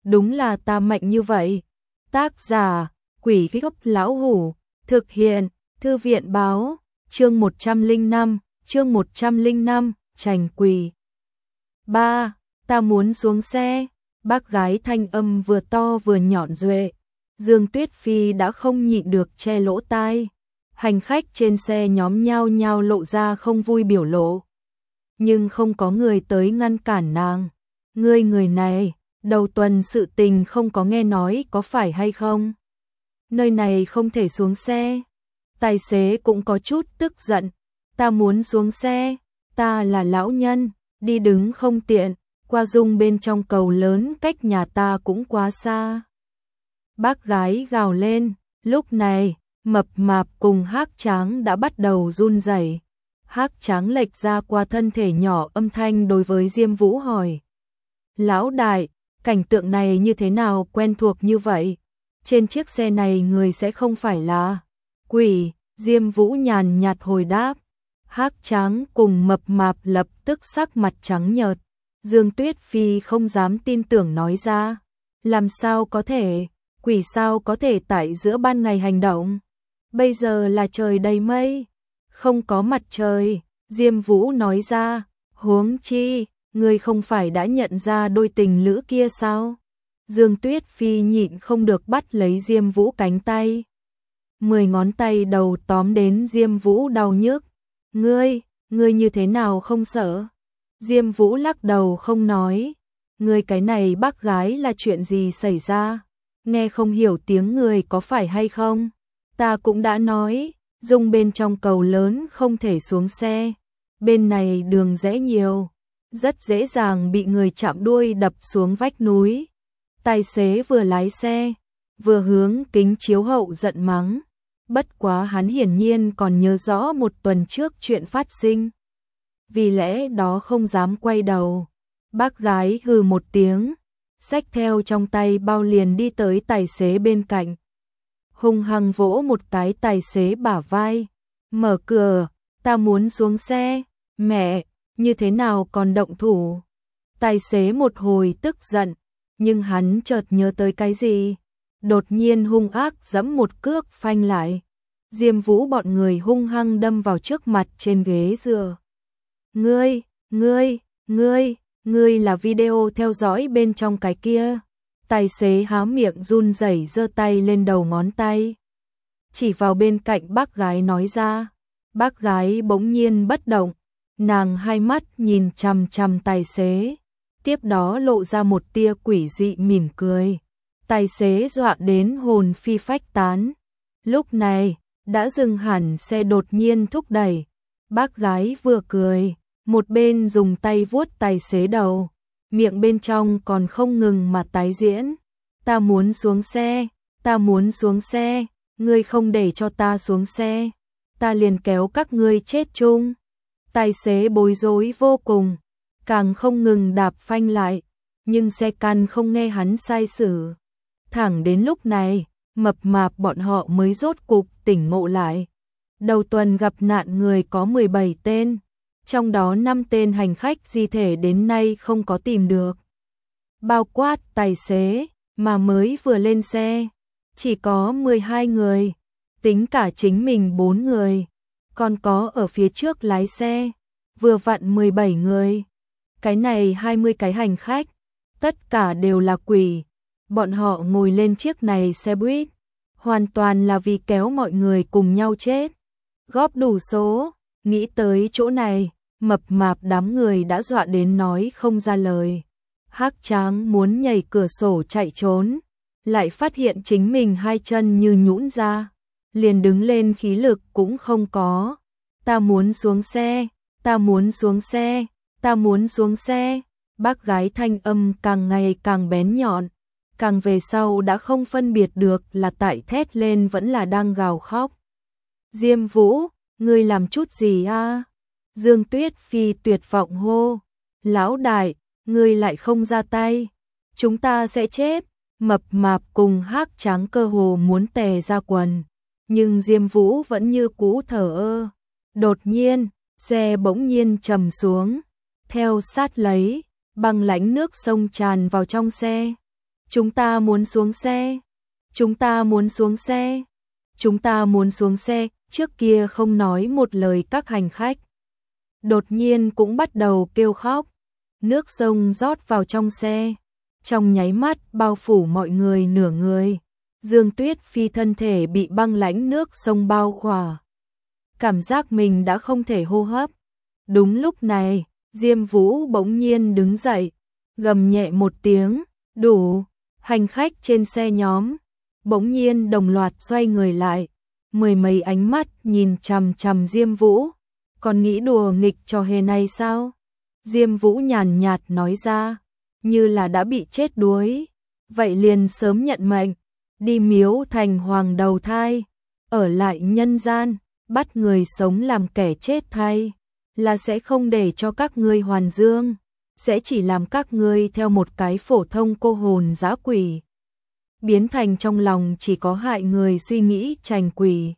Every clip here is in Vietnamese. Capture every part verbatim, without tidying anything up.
đúng là ta mạnh như vậy. Tác giả, Quỷ Gốc Lão Hủ, thực hiện, Thư viện Báo, chương một trăm lẻ năm, chương một trăm lẻ năm, Trành Quỷ. ba. Ta muốn xuống xe, bác gái thanh âm vừa to vừa nhọn duệ. Dương Tuyết Phi đã không nhịn được che lỗ tai. Hành khách trên xe nhóm nhao nhao lộ ra không vui biểu lộ. Nhưng không có người tới ngăn cản nàng. Ngươi người này, đầu tuần sự tình không có nghe nói có phải hay không? Nơi này không thể xuống xe. Tài xế cũng có chút tức giận. Ta muốn xuống xe, ta là lão nhân, đi đứng không tiện, qua dung bên trong cầu lớn cách nhà ta cũng quá xa. Bác gái gào lên, lúc này, Mập Mạp cùng Hác Tráng đã bắt đầu run rẩy. Hác Tráng lệch ra qua thân thể nhỏ âm thanh đối với Diêm Vũ hỏi. Lão đại, cảnh tượng này như thế nào quen thuộc như vậy? Trên chiếc xe này người sẽ không phải là quỷ, Diêm Vũ nhàn nhạt hồi đáp. Hác Tráng cùng Mập Mạp lập tức sắc mặt trắng nhợt. Dương Tuyết Phi không dám tin tưởng nói ra. Làm sao có thể, quỷ sao có thể tại giữa ban ngày hành động? Bây giờ là trời đầy mây, không có mặt trời. Diêm Vũ nói ra, huống chi, người không phải đã nhận ra đôi tình lữ kia sao? Dương Tuyết Phi nhịn không được bắt lấy Diêm Vũ cánh tay. Mười ngón tay đầu tóm đến Diêm Vũ đau nhức. Ngươi, ngươi như thế nào không sợ? Diêm Vũ lắc đầu không nói. Ngươi cái này bác gái là chuyện gì xảy ra? Nghe không hiểu tiếng người có phải hay không? Ta cũng đã nói, dung bên trong cầu lớn không thể xuống xe. Bên này đường rẽ nhiều, rất dễ dàng bị người chạm đuôi đập xuống vách núi. Tài xế vừa lái xe, vừa hướng kính chiếu hậu giận mắng. Bất quá hắn hiển nhiên còn nhớ rõ một tuần trước chuyện phát sinh. Vì lẽ đó không dám quay đầu. Bác gái hừ một tiếng, xách theo trong tay bao liền đi tới tài xế bên cạnh. Hung hăng vỗ một cái tài xế bả vai. Mở cửa, ta muốn xuống xe. Mẹ, như thế nào còn động thủ? Tài xế một hồi tức giận, nhưng hắn chợt nhớ tới cái gì. Đột nhiên hung ác giẫm một cước phanh lại. Diêm Vũ bọn người hung hăng đâm vào trước mặt trên ghế dựa. Ngươi, ngươi, ngươi, ngươi là video theo dõi bên trong cái kia. Tài xế há miệng run rẩy giơ tay lên đầu ngón tay. Chỉ vào bên cạnh bác gái nói ra. Bác gái bỗng nhiên bất động. Nàng hai mắt nhìn chằm chằm tài xế. Tiếp đó lộ ra một tia quỷ dị mỉm cười. Tài xế dọa đến hồn phi phách tán. Lúc này, đã dừng hẳn xe đột nhiên thúc đẩy. Bác gái vừa cười, một bên dùng tay vuốt tài xế đầu. Miệng bên trong còn không ngừng mà tái diễn. Ta muốn xuống xe, ta muốn xuống xe, ngươi không để cho ta xuống xe. Ta liền kéo các ngươi chết chung. Tài xế bối rối vô cùng, càng không ngừng đạp phanh lại. Nhưng xe căn không nghe hắn sai sử. Thẳng đến lúc này, Mập Mạp bọn họ mới rốt cục tỉnh ngộ lại. Đầu tuần gặp nạn người có mười bảy tên, trong đó năm tên hành khách di thể đến nay không có tìm được. Bao quát tài xế, mà mới vừa lên xe, chỉ có mười hai người, tính cả chính mình bốn người, còn có ở phía trước lái xe, vừa vặn mười bảy người. Cái này hai mươi cái hành khách, tất cả đều là quỷ. Bọn họ ngồi lên chiếc này xe buýt, hoàn toàn là vì kéo mọi người cùng nhau chết. Góp đủ số, nghĩ tới chỗ này, Mập Mạp đám người đã dọa đến nói không ra lời. Hác Tráng muốn nhảy cửa sổ chạy trốn, lại phát hiện chính mình hai chân như nhũn ra, liền đứng lên khí lực cũng không có. Ta muốn xuống xe, ta muốn xuống xe, ta muốn xuống xe. Bác gái thanh âm càng ngày càng bén nhọn, càng về sau đã không phân biệt được là tại thét lên vẫn là đang gào khóc. Diêm Vũ, ngươi làm chút gì a? Dương Tuyết Phi tuyệt vọng hô. Lão đại, ngươi lại không ra tay, chúng ta sẽ chết. Mập Mạp cùng Hác Tráng cơ hồ muốn tè ra quần, nhưng Diêm Vũ vẫn như cũ thở ơ. Đột nhiên, xe bỗng nhiên trầm xuống, theo sát lấy, băng lãnh nước sông tràn vào trong xe. Chúng ta muốn xuống xe. Chúng ta muốn xuống xe. Chúng ta muốn xuống xe. Trước kia không nói một lời các hành khách đột nhiên cũng bắt đầu kêu khóc. Nước sông rót vào trong xe, trong nháy mắt bao phủ mọi người nửa người. Dương Tuyết Phi thân thể bị băng lãnh nước sông bao khỏa, cảm giác mình đã không thể hô hấp. Đúng lúc này, Diêm Vũ bỗng nhiên đứng dậy, gầm nhẹ một tiếng, đủ. Hành khách trên xe nhóm bỗng nhiên đồng loạt xoay người lại, mười mấy ánh mắt nhìn chằm chằm Diêm Vũ. Còn nghĩ đùa nghịch trò hề này sao? Diêm Vũ nhàn nhạt nói ra, như là đã bị chết đuối. Vậy liền sớm nhận mệnh, đi miếu thành hoàng đầu thai, ở lại nhân gian, bắt người sống làm kẻ chết thay, là sẽ không để cho các ngươi hoàn dương, sẽ chỉ làm các ngươi theo một cái phổ thông cô hồn dã quỷ, biến thành trong lòng chỉ có hại người suy nghĩ trành quỷ.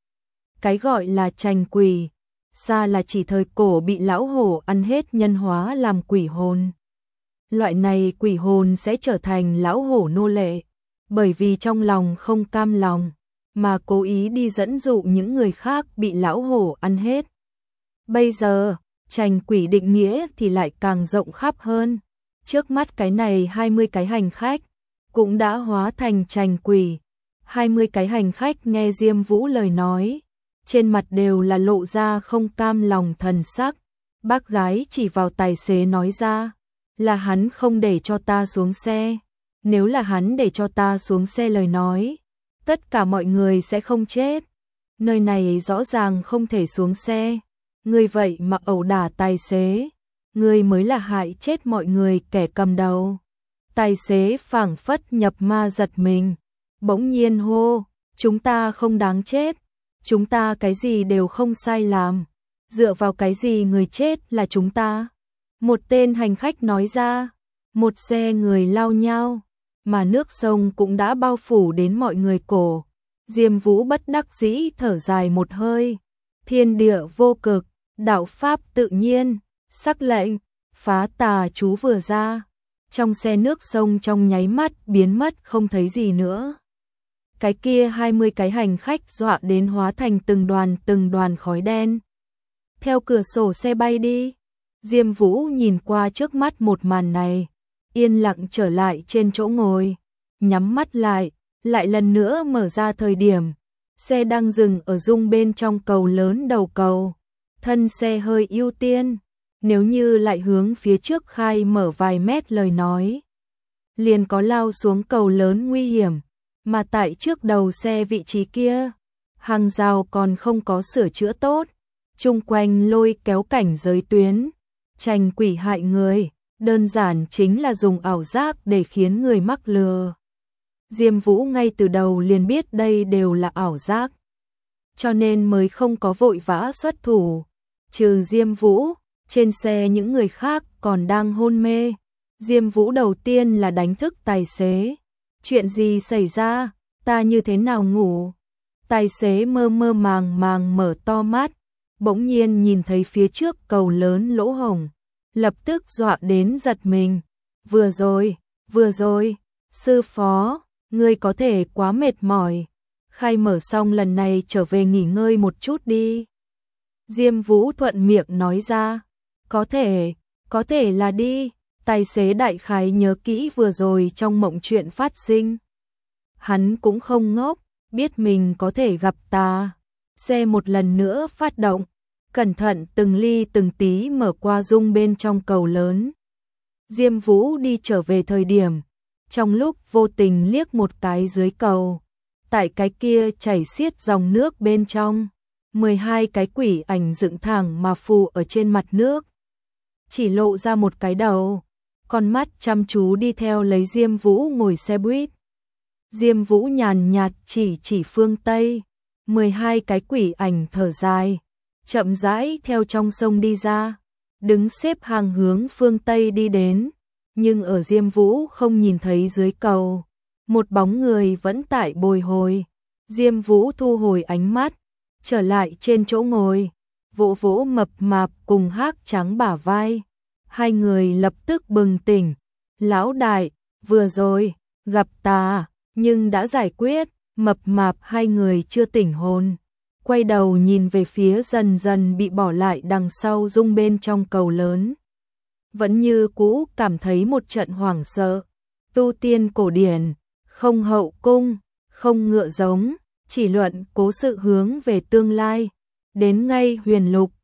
Cái gọi là trành quỷ, xa là chỉ thời cổ bị lão hổ ăn hết nhân hóa làm quỷ hồn. Loại này quỷ hồn sẽ trở thành lão hổ nô lệ, bởi vì trong lòng không cam lòng, mà cố ý đi dẫn dụ những người khác bị lão hổ ăn hết. Bây giờ, trành quỷ định nghĩa thì lại càng rộng khắp hơn. Trước mắt cái này hai mươi cái hành khách cũng đã hóa thành trành quỷ. hai mươi cái hành khách nghe Diêm Vũ lời nói, trên mặt đều là lộ ra không cam lòng thần sắc. Bác gái chỉ vào tài xế nói ra, là hắn không để cho ta xuống xe. Nếu là hắn để cho ta xuống xe lời nói, tất cả mọi người sẽ không chết. Nơi này rõ ràng không thể xuống xe. Người vậy mà ẩu đả tài xế, người mới là hại chết mọi người kẻ cầm đầu. Tài xế phảng phất nhập ma giật mình, bỗng nhiên hô, chúng ta không đáng chết, chúng ta cái gì đều không sai làm, dựa vào cái gì người chết là chúng ta. Một tên hành khách nói ra, một xe người lao nhau, mà nước sông cũng đã bao phủ đến mọi người cổ. Diêm Vũ bất đắc dĩ thở dài một hơi, thiên địa vô cực, đạo pháp tự nhiên, sắc lệnh, phá tà chú vừa ra. Trong xe nước sông trong nháy mắt biến mất không thấy gì nữa. Cái kia hai mươi cái hành khách dọa đến hóa thành từng đoàn từng đoàn khói đen. Theo cửa sổ xe bay đi. Diêm Vũ nhìn qua trước mắt một màn này, yên lặng trở lại trên chỗ ngồi, nhắm mắt lại, lại lần nữa mở ra thời điểm. Xe đang dừng ở rung bên trong cầu lớn đầu cầu. Thân xe hơi ưu tiên, nếu như lại hướng phía trước khai mở vài mét lời nói, liền có lao xuống cầu lớn nguy hiểm, mà tại trước đầu xe vị trí kia, hàng rào còn không có sửa chữa tốt, chung quanh lôi kéo cảnh giới tuyến, trành quỷ hại người, đơn giản chính là dùng ảo giác để khiến người mắc lừa. Diêm Vũ ngay từ đầu liền biết đây đều là ảo giác, cho nên mới không có vội vã xuất thủ. Trừ Diêm Vũ, trên xe những người khác còn đang hôn mê. Diêm Vũ đầu tiên là đánh thức tài xế. Chuyện gì xảy ra, ta như thế nào ngủ? Tài xế mơ mơ màng màng mở to mắt, bỗng nhiên nhìn thấy phía trước cầu lớn lỗ hổng, lập tức dọa đến giật mình. Vừa rồi, vừa rồi, sư phó, ngươi có thể quá mệt mỏi, khai mở xong lần này trở về nghỉ ngơi một chút đi. Diêm Vũ thuận miệng nói ra, có thể, có thể là đi. Tài xế đại khái nhớ kỹ vừa rồi trong mộng chuyện phát sinh. Hắn cũng không ngốc, biết mình có thể gặp ta. Xe một lần nữa phát động, cẩn thận từng ly từng tí mở qua rung bên trong cầu lớn. Diêm Vũ đi trở về thời điểm, trong lúc vô tình liếc một cái dưới cầu, tại cái kia chảy xiết dòng nước bên trong, mười hai cái quỷ ảnh dựng thẳng mà phù ở trên mặt nước, chỉ lộ ra một cái đầu, con mắt chăm chú đi theo lấy Diêm Vũ ngồi xe buýt. Diêm Vũ nhàn nhạt chỉ chỉ phương Tây, mười hai cái quỷ ảnh thở dài, chậm rãi theo trong sông đi ra, đứng xếp hàng hướng phương Tây đi đến, nhưng ở Diêm Vũ không nhìn thấy dưới cầu, một bóng người vẫn tại bồi hồi. Diêm Vũ thu hồi ánh mắt, trở lại trên chỗ ngồi, vỗ vỗ mập mạp cùng Hắc Trắng bả vai. Hai người lập tức bừng tỉnh. Lão đại, vừa rồi, gặp ta, nhưng đã giải quyết, mập mạp hai người chưa tỉnh hồn. Quay đầu nhìn về phía dần dần bị bỏ lại đằng sau dung bên trong cầu lớn. Vẫn như cũ cảm thấy một trận hoảng sợ. Tu tiên cổ điển, không hậu cung, không ngựa giống, chỉ luận cố sự hướng về tương lai. Đến ngay huyền lục,